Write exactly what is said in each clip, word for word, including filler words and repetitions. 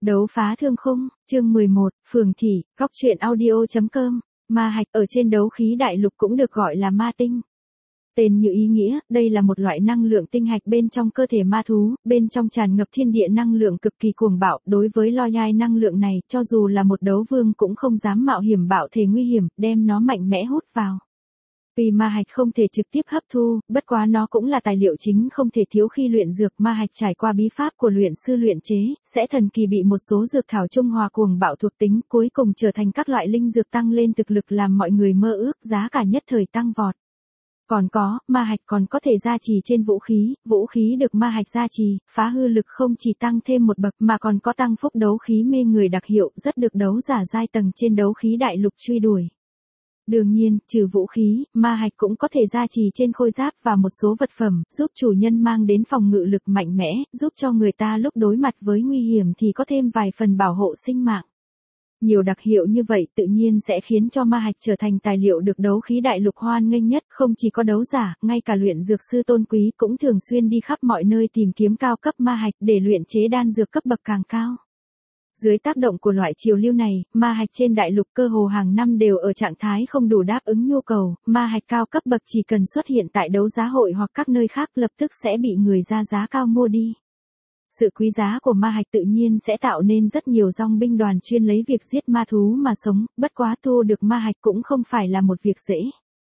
Đấu phá thương khung, chương mười một, Phường Thị, góc truyện audio.com, ma hạch ở trên đấu khí đại lục cũng được gọi là ma tinh. Tên như ý nghĩa, đây là một loại năng lượng tinh hạch bên trong cơ thể ma thú, bên trong tràn ngập thiên địa năng lượng cực kỳ cuồng bạo, đối với lo nhai năng lượng này, cho dù là một đấu vương cũng không dám mạo hiểm bạo thể nguy hiểm, đem nó mạnh mẽ hút vào. Vì ma hạch không thể trực tiếp hấp thu, bất quá nó cũng là tài liệu chính không thể thiếu khi luyện dược. Ma hạch trải qua bí pháp của luyện sư luyện chế, sẽ thần kỳ bị một số dược thảo trung hòa cuồng bạo thuộc tính, cuối cùng trở thành các loại linh dược tăng lên thực lực làm mọi người mơ ước, giá cả nhất thời tăng vọt. Còn có, ma hạch còn có thể gia trì trên vũ khí, vũ khí được ma hạch gia trì, phá hư lực không chỉ tăng thêm một bậc mà còn có tăng phúc đấu khí mê người đặc hiệu, rất được đấu giả giai tầng trên đấu khí đại lục truy đuổi. Đương nhiên, trừ vũ khí, ma hạch cũng có thể gia trì trên khôi giáp và một số vật phẩm, giúp chủ nhân mang đến phòng ngự lực mạnh mẽ, giúp cho người ta lúc đối mặt với nguy hiểm thì có thêm vài phần bảo hộ sinh mạng. Nhiều đặc hiệu như vậy tự nhiên sẽ khiến cho ma hạch trở thành tài liệu được đấu khí đại lục hoan nghênh nhất, không chỉ có đấu giả, ngay cả luyện dược sư tôn quý cũng thường xuyên đi khắp mọi nơi tìm kiếm cao cấp ma hạch để luyện chế đan dược cấp bậc càng cao. Dưới tác động của loại chiều lưu này, ma hạch trên đại lục cơ hồ hàng năm đều ở trạng thái không đủ đáp ứng nhu cầu, ma hạch cao cấp bậc chỉ cần xuất hiện tại đấu giá hội hoặc các nơi khác lập tức sẽ bị người ra giá cao mua đi. Sự quý giá của ma hạch tự nhiên sẽ tạo nên rất nhiều dòng binh đoàn chuyên lấy việc giết ma thú mà sống, bất quá thu được ma hạch cũng không phải là một việc dễ.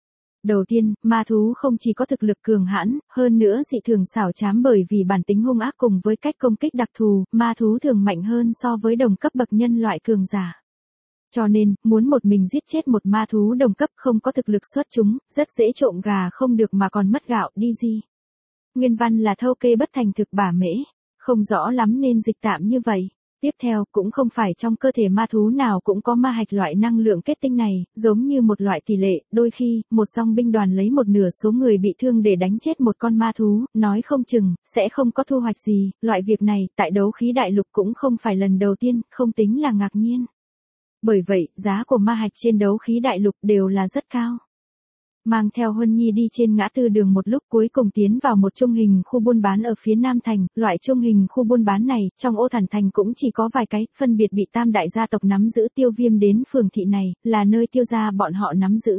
Đầu tiên, ma thú không chỉ có thực lực cường hãn, hơn nữa dị thường xảo trám bởi vì bản tính hung ác cùng với cách công kích đặc thù, ma thú thường mạnh hơn so với đồng cấp bậc nhân loại cường giả. Cho nên, muốn một mình giết chết một ma thú đồng cấp không có thực lực xuất chúng, rất dễ trộm gà không được mà còn mất gạo đi gì. Nguyên văn là thâu kê bất thành thực bả mễ, không rõ lắm nên dịch tạm như vậy. Tiếp theo, cũng không phải trong cơ thể ma thú nào cũng có ma hạch loại năng lượng kết tinh này, giống như một loại tỷ lệ, đôi khi, một dòng binh đoàn lấy một nửa số người bị thương để đánh chết một con ma thú, nói không chừng, sẽ không có thu hoạch gì, loại việc này, tại đấu khí đại lục cũng không phải lần đầu tiên, không tính là ngạc nhiên. Bởi vậy, giá của ma hạch trên đấu khí đại lục đều là rất cao. Mang theo Huân Nhi đi trên ngã tư đường một lúc cuối cùng tiến vào một trung hình khu buôn bán ở phía Nam Thành, loại trung hình khu buôn bán này, trong ô Thản Thành cũng chỉ có vài cái, phân biệt bị tam đại gia tộc nắm giữ. Tiêu Viêm đến phường thị này, là nơi tiêu gia bọn họ nắm giữ.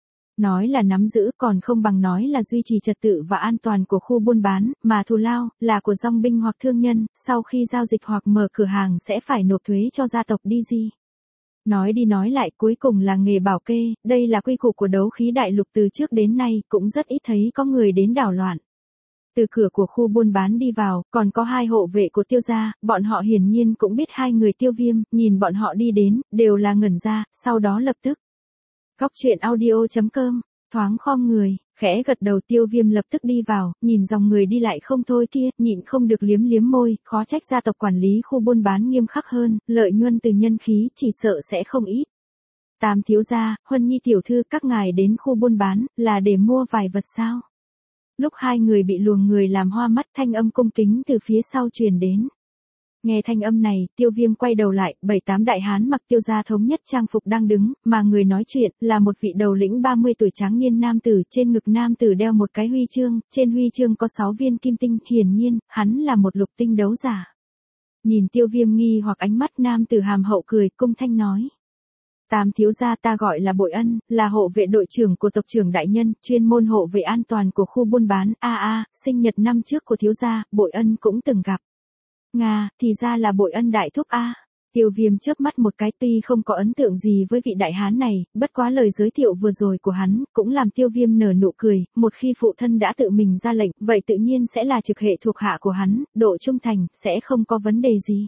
Nói là nắm giữ còn không bằng nói là duy trì trật tự và an toàn của khu buôn bán, mà thù lao, là của dòng binh hoặc thương nhân, sau khi giao dịch hoặc mở cửa hàng sẽ phải nộp thuế cho gia tộc đi gì. Nói đi nói lại cuối cùng là nghề bảo kê, đây là quy củ của đấu khí đại lục từ trước đến nay, cũng rất ít thấy có người đến đảo loạn. Từ cửa của khu buôn bán đi vào, còn có hai hộ vệ của tiêu gia, bọn họ hiển nhiên cũng biết hai người Tiêu Viêm, nhìn bọn họ đi đến, đều là ngẩn ra, sau đó lập tức. Góc truyện audio.com, thoáng khom người, khẽ gật đầu. Tiêu Viêm lập tức đi vào, nhìn dòng người đi lại không thôi kia, nhịn không được liếm liếm môi, khó trách gia tộc quản lý khu buôn bán nghiêm khắc hơn, lợi nhuận từ nhân khí chỉ sợ sẽ không ít. Tam thiếu gia, Huân Nhi tiểu thư, các ngài đến khu buôn bán, là để mua vài vật sao? Lúc hai người bị luồng người làm hoa mắt, thanh âm cung kính từ phía sau truyền đến. Nghe thanh âm này, Tiêu Viêm quay đầu lại, bảy tám đại hán mặc tiêu gia thống nhất trang phục đang đứng, mà người nói chuyện, là một vị đầu lĩnh ba mươi tuổi tráng niên nam tử, trên ngực nam tử đeo một cái huy chương, trên huy chương có sáu viên kim tinh, hiển nhiên, hắn là một lục tinh đấu giả. Nhìn Tiêu Viêm nghi hoặc ánh mắt, nam tử hàm hậu cười, cung thanh nói. Tam thiếu gia, ta gọi là Bội Ân, là hộ vệ đội trưởng của tộc trưởng đại nhân, chuyên môn hộ vệ an toàn của khu buôn bán. A a, sinh nhật năm trước của thiếu gia, Bội Ân cũng từng gặp. Nga, thì ra là Bội Ân đại thúc a. Tiêu Viêm chớp mắt một cái, tuy không có ấn tượng gì với vị đại hán này, bất quá lời giới thiệu vừa rồi của hắn, cũng làm Tiêu Viêm nở nụ cười, một khi phụ thân đã tự mình ra lệnh, vậy tự nhiên sẽ là trực hệ thuộc hạ của hắn, độ trung thành, sẽ không có vấn đề gì.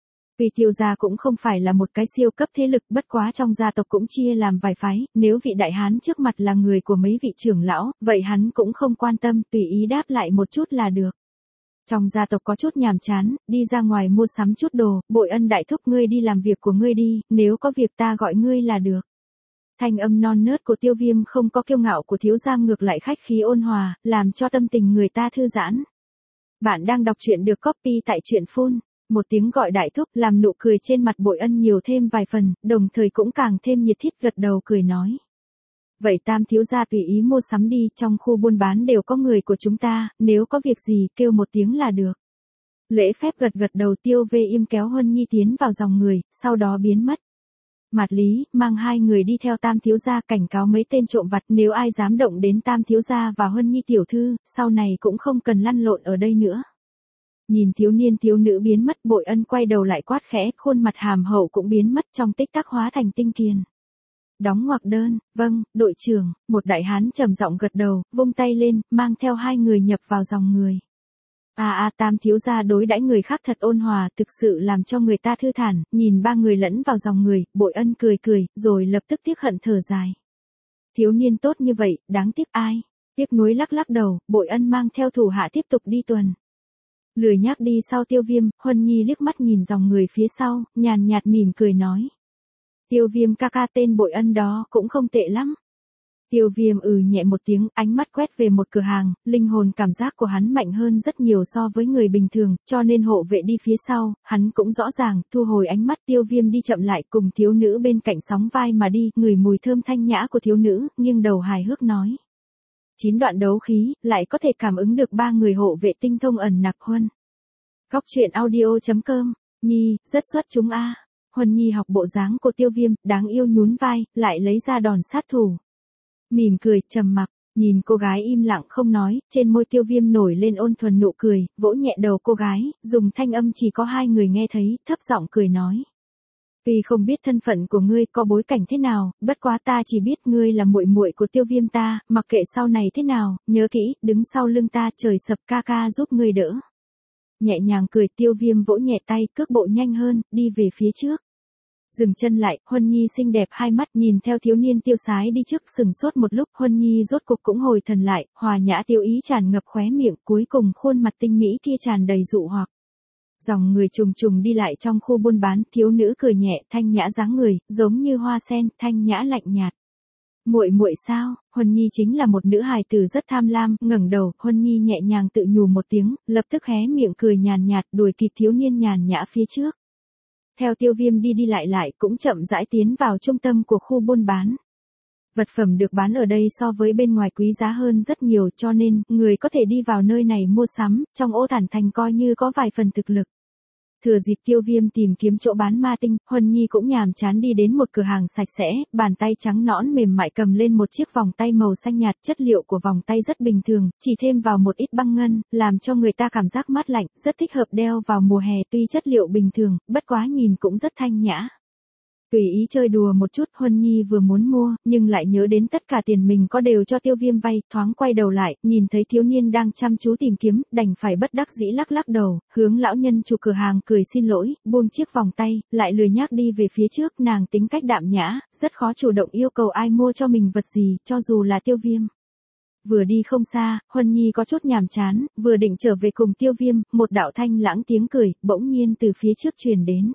Vì Tiêu gia cũng không phải là một cái siêu cấp thế lực, bất quá trong gia tộc cũng chia làm vài phái, nếu vị đại hán trước mặt là người của mấy vị trưởng lão, vậy hắn cũng không quan tâm, tùy ý đáp lại một chút là được. Trong gia tộc có chút nhàm chán, đi ra ngoài mua sắm chút đồ, Bội Ân đại thúc, ngươi đi làm việc của ngươi đi, nếu có việc ta gọi ngươi là được. Thanh âm non nớt của Tiêu Viêm không có kiêu ngạo của thiếu gia, ngược lại khách khí ôn hòa, làm cho tâm tình người ta thư giãn. Bạn đang đọc truyện được copy tại truyện phun. Một tiếng gọi đại thúc làm nụ cười trên mặt Bội Ân nhiều thêm vài phần, đồng thời cũng càng thêm nhiệt thiết, gật đầu cười nói. Vậy Tam thiếu gia tùy ý mua sắm đi, trong khu buôn bán đều có người của chúng ta, nếu có việc gì kêu một tiếng là được. Lễ phép gật gật đầu. Tiêu Vê im kéo Huân Nhi tiến vào dòng người, sau đó biến mất. Mạt Lý mang hai người đi theo Tam thiếu gia, cảnh cáo mấy tên trộm vặt nếu ai dám động đến Tam thiếu gia và Huân Nhi tiểu thư, sau này cũng không cần lăn lộn ở đây nữa. Nhìn thiếu niên thiếu nữ biến mất, Bội Ân quay đầu lại quát khẽ, khuôn mặt hàm hậu cũng biến mất trong tích tắc hóa thành tinh kiền. Đóng ngoặc đơn. Vâng, đội trưởng. Một đại hán trầm giọng gật đầu, vung tay lên, mang theo hai người nhập vào dòng người. À à, Tam thiếu gia đối đãi người khác thật ôn hòa, thực sự làm cho người ta thư thản. Nhìn ba người lẫn vào dòng người, Bội Ân cười cười, rồi lập tức tiếc hận thở dài. Thiếu niên tốt như vậy, đáng tiếc ai? Tiếc nuối lắc lắc đầu, Bội Ân mang theo thủ hạ tiếp tục đi tuần. Lười nhác đi sau Tiêu Viêm, Huân Nhi liếc mắt nhìn dòng người phía sau, nhàn nhạt mỉm cười nói. Tiêu Viêm ca ca, tên Bội Ân đó cũng không tệ lắm. Tiêu Viêm ừ nhẹ một tiếng, ánh mắt quét về một cửa hàng, linh hồn cảm giác của hắn mạnh hơn rất nhiều so với người bình thường, cho nên hộ vệ đi phía sau, hắn cũng rõ ràng, thu hồi ánh mắt. Tiêu Viêm đi chậm lại, cùng thiếu nữ bên cạnh sóng vai mà đi, ngửi mùi thơm thanh nhã của thiếu nữ, nghiêng đầu hài hước nói. Chín đoạn đấu khí, lại có thể cảm ứng được ba người hộ vệ tinh thông ẩn nặc. Huân. Góc truyện audio chấm com. Nhi, rất xuất chúng a. Huân Nhi học bộ dáng của Tiêu Viêm, đáng yêu nhún vai, lại lấy ra đòn sát thủ. Mỉm cười, trầm mặc, nhìn cô gái im lặng không nói, trên môi Tiêu Viêm nổi lên ôn thuần nụ cười, vỗ nhẹ đầu cô gái, dùng thanh âm chỉ có hai người nghe thấy, thấp giọng cười nói. Tuy không biết thân phận của ngươi có bối cảnh thế nào, bất quá ta chỉ biết ngươi là muội muội của Tiêu Viêm ta, mặc kệ sau này thế nào, nhớ kỹ, đứng sau lưng ta, trời sập ca ca giúp ngươi đỡ. Nhẹ nhàng cười, Tiêu Viêm vỗ nhẹ tay, cước bộ nhanh hơn, đi về phía trước. Dừng chân lại, Huân Nhi xinh đẹp hai mắt nhìn theo thiếu niên tiêu sái đi trước, sừng sốt một lúc, Huân Nhi rốt cục cũng hồi thần lại, hòa nhã tiêu ý tràn ngập khóe miệng, cuối cùng khuôn mặt tinh mỹ kia tràn đầy dụ hoặc. Dòng người trùng trùng đi lại trong khu buôn bán, thiếu nữ cười nhẹ, thanh nhã dáng người, giống như hoa sen, thanh nhã lạnh nhạt. Muội muội sao? Huân Nhi chính là một nữ hài tử rất tham lam, ngẩng đầu, Huân Nhi nhẹ nhàng tự nhủ một tiếng, lập tức hé miệng cười nhàn nhạt, đuổi kịp thiếu niên nhàn nhã phía trước. Theo Tiêu Viêm đi đi lại lại, cũng chậm rãi tiến vào trung tâm của khu buôn bán. Vật phẩm được bán ở đây so với bên ngoài quý giá hơn rất nhiều, cho nên, người có thể đi vào nơi này mua sắm, trong Ô Thản Thành coi như có vài phần thực lực. Thừa dịp Tiêu Viêm tìm kiếm chỗ bán ma tinh, Huân Nhi cũng nhàm chán đi đến một cửa hàng sạch sẽ, bàn tay trắng nõn mềm mại cầm lên một chiếc vòng tay màu xanh nhạt, chất liệu của vòng tay rất bình thường, chỉ thêm vào một ít băng ngân, làm cho người ta cảm giác mát lạnh, rất thích hợp đeo vào mùa hè. Tuy chất liệu bình thường, bất quá nhìn cũng rất thanh nhã. Tùy ý chơi đùa một chút, Huân Nhi vừa muốn mua, nhưng lại nhớ đến tất cả tiền mình có đều cho Tiêu Viêm vay, thoáng quay đầu lại, nhìn thấy thiếu niên đang chăm chú tìm kiếm, đành phải bất đắc dĩ lắc lắc đầu, hướng lão nhân chủ cửa hàng cười xin lỗi, buông chiếc vòng tay, lại lười nhác đi về phía trước. Nàng tính cách đạm nhã, rất khó chủ động yêu cầu ai mua cho mình vật gì, cho dù là Tiêu Viêm. Vừa đi không xa, Huân Nhi có chút nhàm chán, vừa định trở về cùng Tiêu Viêm, một đạo thanh lãng tiếng cười, bỗng nhiên từ phía trước truyền đến.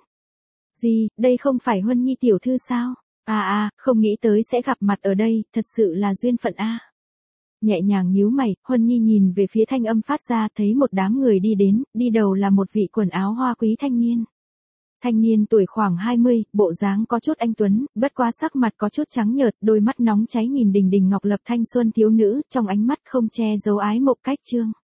Gì, đây không phải Huân Nhi tiểu thư sao? À à, không nghĩ tới sẽ gặp mặt ở đây, thật sự là duyên phận a. Nhẹ nhàng nhíu mày, Huân Nhi nhìn về phía thanh âm phát ra, thấy một đám người đi đến, đi đầu là một vị quần áo hoa quý thanh niên. Thanh niên tuổi khoảng hai mươi, bộ dáng có chút anh tuấn, bất quá sắc mặt có chút trắng nhợt, đôi mắt nóng cháy nhìn Đình Đình Ngọc Lập thanh xuân thiếu nữ, trong ánh mắt không che giấu ái mộ cách trương.